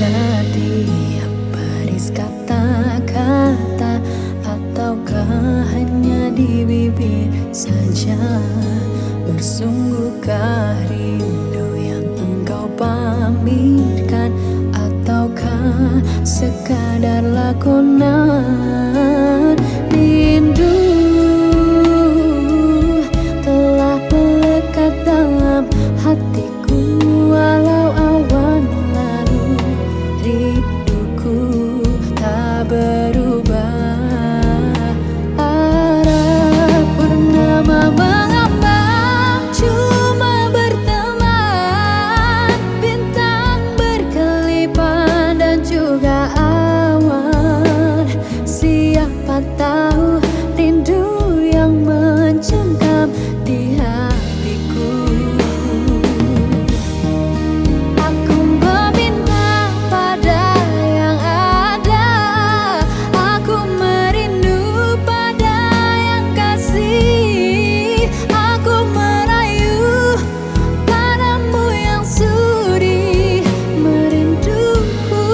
tiap baris kata-kata, ataukah hanya di bibir saja? Bersungguhkah rindu yang engkau pamirkan, ataukah sekadar lakonan? Rindu telah melekat dalam hatiku, walau awan lalu. Rinduku tak berubah. Arah purnama mengambang, cuma berteman. Bintang berkelipan dan juga awan. Siapa tahu rindu yang mencengkam di hatiku. Aku meminta pada yang ada, aku merindu pada yang kasih. Aku merayu padamu yang sudi merinduku.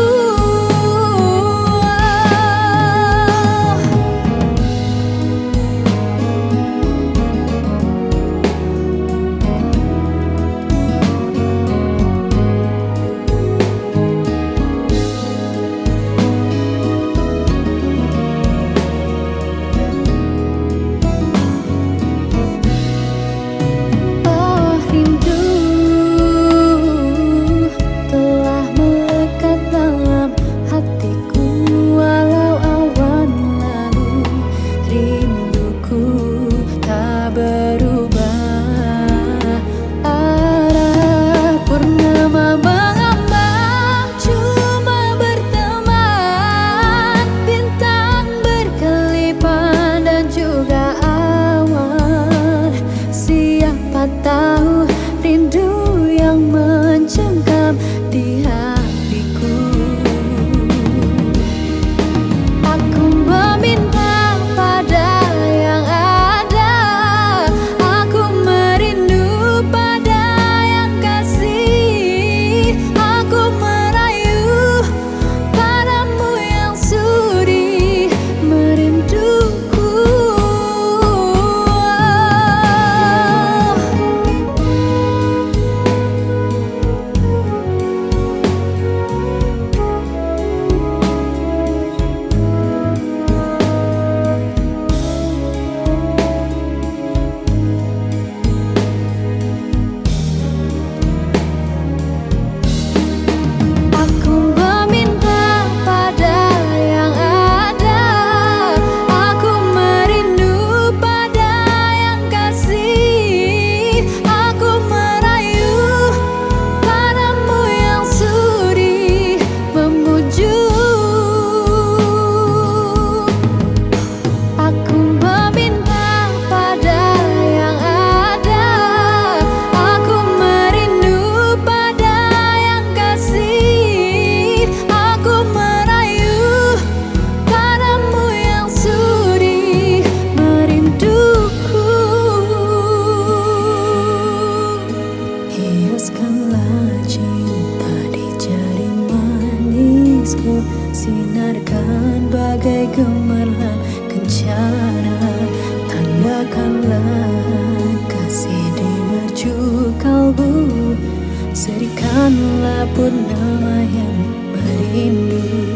Oh, rindu telah melekat dalam hatiku, walau awan lalu. Rinduku tak berubah. Arah purnama mengambang, cuma berteman. Bintang berkelipan dan juga awan. Siapa tahu rindu yang mencengkam di hatiku. Aku meminta pada yang ada, aku merindu pada yang kasih. Aku merayu padamu yang sudi merinduku. Aku meminta pada yang ada, aku merindu pada yang kasih. Aku merayu padamu yang sudi memujuk. Aku meminta pada yang ada, aku merindu pada yang kasih. Aku merayu padamu yang sudi merinduku. Hiaskanlah cinta di jari manisku, sinarkan bagai gemerlap kencana. Tandakanlah kasih di mercu kalbu, serikanlah purnama yang merindu.